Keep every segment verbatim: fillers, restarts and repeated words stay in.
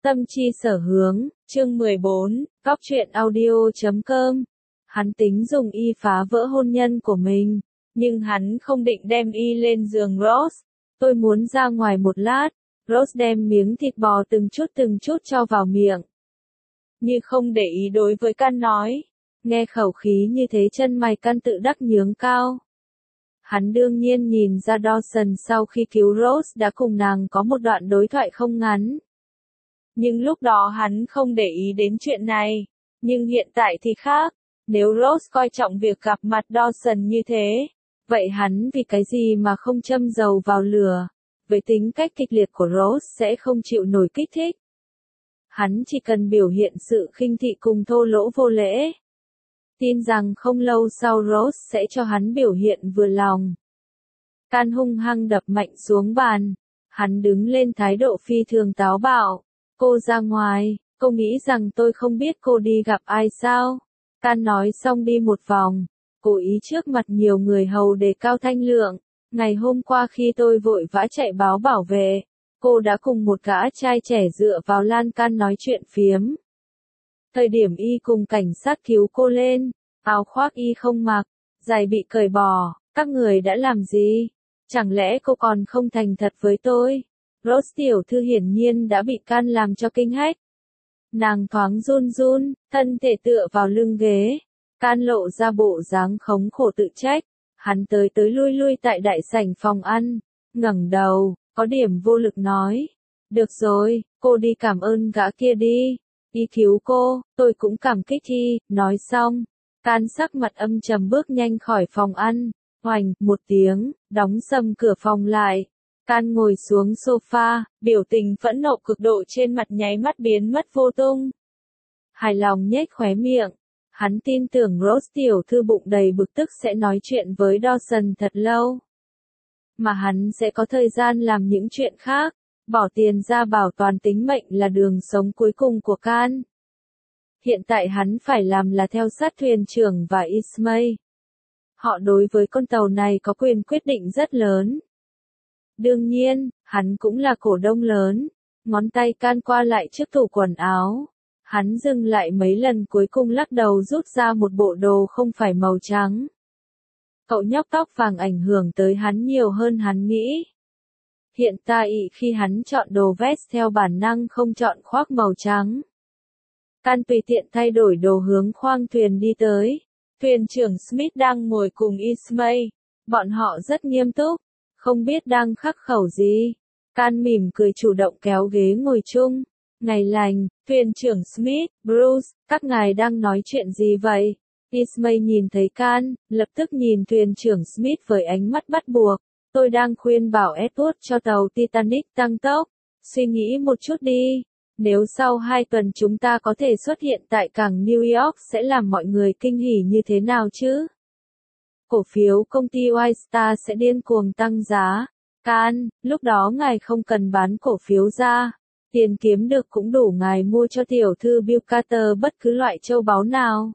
Tâm chi sở hướng, chương mười bốn, góc truyện audio chấm com. Hắn tính dùng y phá vỡ hôn nhân của mình, nhưng hắn không định đem y lên giường Rose. Tôi muốn ra ngoài một lát. Rose đem miếng thịt bò từng chút từng chút cho vào miệng. Như không để ý đối với Can nói. Nghe khẩu khí như thế chân mày Can tự đắc nhướng cao. Hắn đương nhiên nhìn ra Dawson sau khi cứu Rose đã cùng nàng có một đoạn đối thoại không ngắn. Nhưng lúc đó hắn không để ý đến chuyện này. Nhưng hiện tại thì khác. Nếu Rose coi trọng việc gặp mặt Dawson như thế, vậy hắn vì cái gì mà không châm dầu vào lửa? Với tính cách kịch liệt của Rose sẽ không chịu nổi kích thích. Hắn chỉ cần biểu hiện sự khinh thị cùng thô lỗ vô lễ. Tin rằng không lâu sau Rose sẽ cho hắn biểu hiện vừa lòng. Can hung hăng đập mạnh xuống bàn. Hắn đứng lên thái độ phi thường táo bạo. Cô ra ngoài, cô nghĩ rằng tôi không biết cô đi gặp ai sao? Can nói xong đi một vòng. Cố ý trước mặt nhiều người hầu đề cao thanh lượng. Ngày hôm qua khi tôi vội vã chạy báo bảo vệ, cô đã cùng một gã trai trẻ dựa vào lan can nói chuyện phiếm. Thời điểm y cùng cảnh sát cứu cô lên, áo khoác y không mặc, giày bị cởi bỏ, các người đã làm gì? Chẳng lẽ cô còn không thành thật với tôi? Rose tiểu thư hiển nhiên đã bị Can làm cho kinh hách. Nàng thoáng run run, thân thể tựa vào lưng ghế. Can lộ ra bộ dáng khống khổ tự trách. Hắn tới tới lui lui tại đại sảnh phòng ăn, ngẩng đầu, có điểm vô lực nói. Được rồi, cô đi cảm ơn gã kia đi. Y cứu cô, tôi cũng cảm kích y. Nói xong, Can sắc mặt âm trầm bước nhanh khỏi phòng ăn. Hoành, một tiếng, đóng sầm cửa phòng lại. Can ngồi xuống sofa, biểu tình phẫn nộ cực độ trên mặt nháy mắt biến mất vô tung. Hài lòng nhếch khóe miệng. Hắn tin tưởng Rose tiểu thư bụng đầy bực tức sẽ nói chuyện với Dawson thật lâu. Mà hắn sẽ có thời gian làm những chuyện khác. Bỏ tiền ra bảo toàn tính mệnh là đường sống cuối cùng của Can. Hiện tại hắn phải làm là theo sát thuyền trưởng và Ismay. Họ đối với con tàu này có quyền quyết định rất lớn. Đương nhiên, hắn cũng là cổ đông lớn. Ngón tay Can qua lại trước tủ quần áo. Hắn dừng lại mấy lần cuối cùng lắc đầu rút ra một bộ đồ không phải màu trắng. Cậu nhóc tóc vàng ảnh hưởng tới hắn nhiều hơn hắn nghĩ. Hiện tại khi hắn chọn đồ vest theo bản năng không chọn khoác màu trắng. Can tùy tiện thay đổi đồ hướng khoang thuyền đi tới. Thuyền trưởng Smith đang ngồi cùng Ismay. Bọn họ rất nghiêm túc, không biết đang khắc khẩu gì. Can mỉm cười chủ động kéo ghế ngồi chung. Ngày lành, thuyền trưởng Smith, Bruce, các ngài đang nói chuyện gì vậy? Ismay nhìn thấy Can, lập tức nhìn thuyền trưởng Smith với ánh mắt bắt buộc. Tôi đang khuyên bảo Edward cho tàu Titanic tăng tốc. Suy nghĩ một chút đi. Nếu sau hai tuần chúng ta có thể xuất hiện tại cảng New York sẽ làm mọi người kinh hỉ như thế nào chứ? Cổ phiếu công ty White Star sẽ điên cuồng tăng giá. Can, lúc đó ngài không cần bán cổ phiếu ra. Tiền kiếm được cũng đủ ngài mua cho tiểu thư Bill Carter bất cứ loại châu báu nào.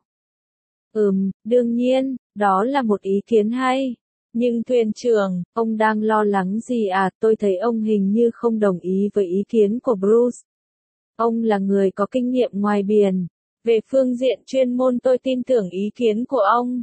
Ừm, đương nhiên, đó là một ý kiến hay. Nhưng thuyền trưởng, ông đang lo lắng gì à? Tôi thấy ông hình như không đồng ý với ý kiến của Bruce. Ông là người có kinh nghiệm ngoài biển. Về phương diện chuyên môn tôi tin tưởng ý kiến của ông.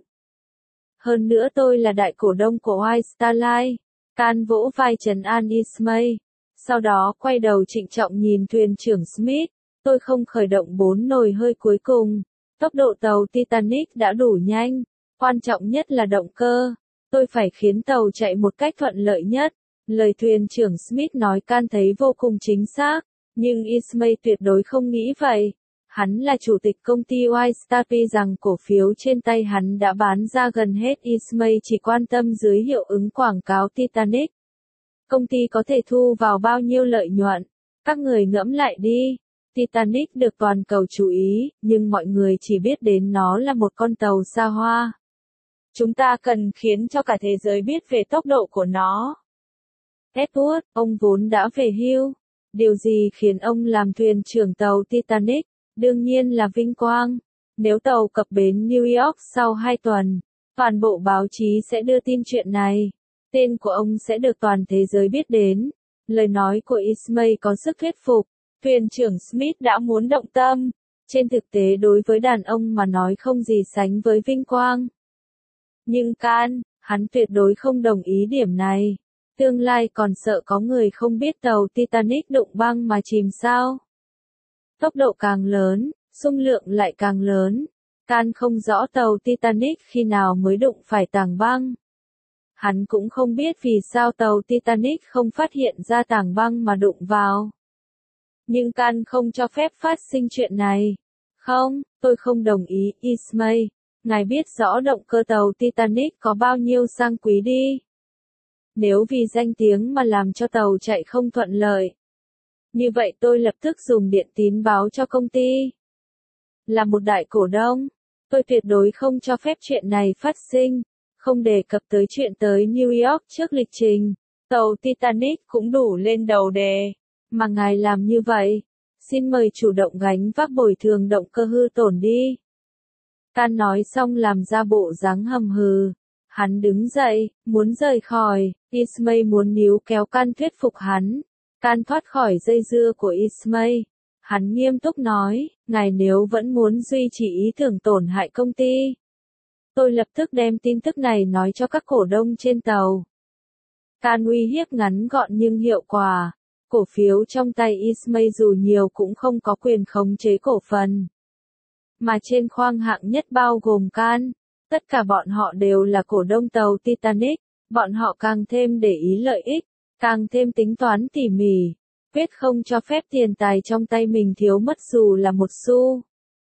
Hơn nữa tôi là đại cổ đông của White Star Line. Can vỗ vai trấn an Ismay. Sau đó quay đầu trịnh trọng nhìn thuyền trưởng Smith. Tôi không khởi động bốn nồi hơi cuối cùng. Tốc độ tàu Titanic đã đủ nhanh. Quan trọng nhất là động cơ. Tôi phải khiến tàu chạy một cách thuận lợi nhất. Lời thuyền trưởng Smith nói Can thấy vô cùng chính xác. Nhưng Ismay tuyệt đối không nghĩ vậy. Hắn là chủ tịch công ty White Star Pi rằng cổ phiếu trên tay hắn đã bán ra gần hết. Ismay chỉ quan tâm dưới hiệu ứng quảng cáo Titanic. Công ty có thể thu vào bao nhiêu lợi nhuận? Các người ngẫm lại đi. Titanic được toàn cầu chú ý, nhưng mọi người chỉ biết đến nó là một con tàu xa hoa. Chúng ta cần khiến cho cả thế giới biết về tốc độ của nó. Edward, ông vốn đã về hưu. Điều gì khiến ông làm thuyền trưởng tàu Titanic? Đương nhiên là vinh quang. Nếu tàu cập bến New York sau hai tuần, toàn bộ báo chí sẽ đưa tin chuyện này. Tên của ông sẽ được toàn thế giới biết đến. Lời nói của Ismay có sức thuyết phục. Thuyền trưởng Smith đã muốn động tâm. Trên thực tế đối với đàn ông mà nói không gì sánh với vinh quang. Nhưng Can, hắn tuyệt đối không đồng ý điểm này. Tương lai còn sợ có người không biết tàu Titanic đụng băng mà chìm sao. Tốc độ càng lớn, xung lượng lại càng lớn. Can không rõ tàu Titanic khi nào mới đụng phải tảng băng. Hắn cũng không biết vì sao tàu Titanic không phát hiện ra tảng băng mà đụng vào. Nhưng Can không cho phép phát sinh chuyện này. Không, tôi không đồng ý, Ismay. Ngài biết rõ động cơ tàu Titanic có bao nhiêu sang quý đi. Nếu vì danh tiếng mà làm cho tàu chạy không thuận lợi. Như vậy tôi lập tức dùng điện tín báo cho công ty. Là một đại cổ đông, tôi tuyệt đối không cho phép chuyện này phát sinh. Không đề cập tới chuyện tới New York trước lịch trình. Tàu Titanic cũng đủ lên đầu đề. Mà ngài làm như vậy, xin mời chủ động gánh vác bồi thường động cơ hư tổn đi. Can nói xong làm ra bộ dáng hầm hừ. Hắn đứng dậy, muốn rời khỏi. Ismay muốn níu kéo Can thuyết phục hắn. Can thoát khỏi dây dưa của Ismay. Hắn nghiêm túc nói, ngài nếu vẫn muốn duy trì ý tưởng tổn hại công ty. Tôi lập tức đem tin tức này nói cho các cổ đông trên tàu. Can uy hiếp ngắn gọn nhưng hiệu quả. Cổ phiếu trong tay Ismay dù nhiều cũng không có quyền khống chế cổ phần. Mà trên khoang hạng nhất bao gồm Can, tất cả bọn họ đều là cổ đông tàu Titanic, bọn họ càng thêm để ý lợi ích, càng thêm tính toán tỉ mỉ, quyết không cho phép tiền tài trong tay mình thiếu mất dù là một xu.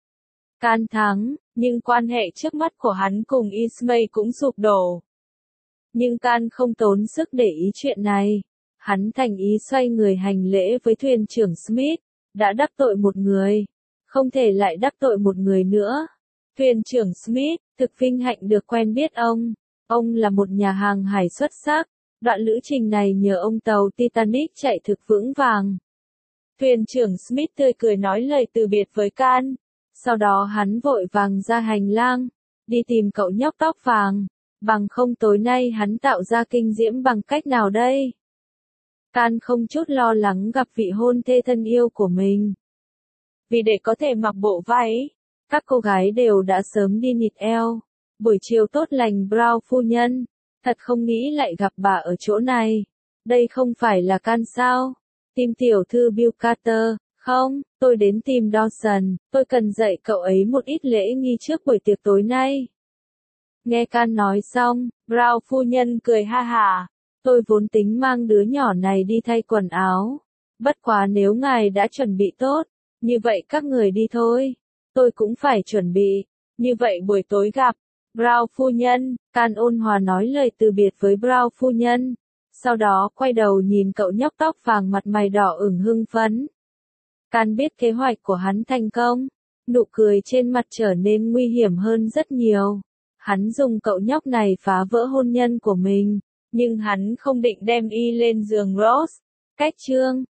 Can thắng, nhưng quan hệ trước mắt của hắn cùng Ismay cũng sụp đổ. Nhưng Can không tốn sức để ý chuyện này. Hắn thành ý xoay người hành lễ với thuyền trưởng Smith, đã đắc tội một người, không thể lại đắc tội một người nữa. Thuyền trưởng Smith, thực vinh hạnh được quen biết ông, ông là một nhà hàng hải xuất sắc, đoạn lữ trình này nhờ ông tàu Titanic chạy thực vững vàng. Thuyền trưởng Smith tươi cười nói lời từ biệt với Can, sau đó hắn vội vàng ra hành lang, đi tìm cậu nhóc tóc vàng, bằng không tối nay hắn tạo ra kinh diễm bằng cách nào đây? Can không chút lo lắng gặp vị hôn thê thân yêu của mình. Vì để có thể mặc bộ váy, các cô gái đều đã sớm đi nịt eo. Buổi chiều tốt lành Brown phu nhân, thật không nghĩ lại gặp bà ở chỗ này. Đây không phải là Can sao? Tìm tiểu thư Bill Carter, không, tôi đến tìm Dawson, tôi cần dạy cậu ấy một ít lễ nghi trước buổi tiệc tối nay. Nghe Can nói xong, Brown phu nhân cười ha hả. Tôi vốn tính mang đứa nhỏ này đi thay quần áo. Bất quá nếu ngài đã chuẩn bị tốt, như vậy các người đi thôi. Tôi cũng phải chuẩn bị. Như vậy buổi tối gặp. Brown phu nhân, Can ôn hòa nói lời từ biệt với Brown phu nhân. Sau đó quay đầu nhìn cậu nhóc tóc vàng mặt mày đỏ ửng hưng phấn. Can biết kế hoạch của hắn thành công. Nụ cười trên mặt trở nên nguy hiểm hơn rất nhiều. Hắn dùng cậu nhóc này phá vỡ hôn nhân của mình. Nhưng hắn không định đem y lên giường Rose. Cách chương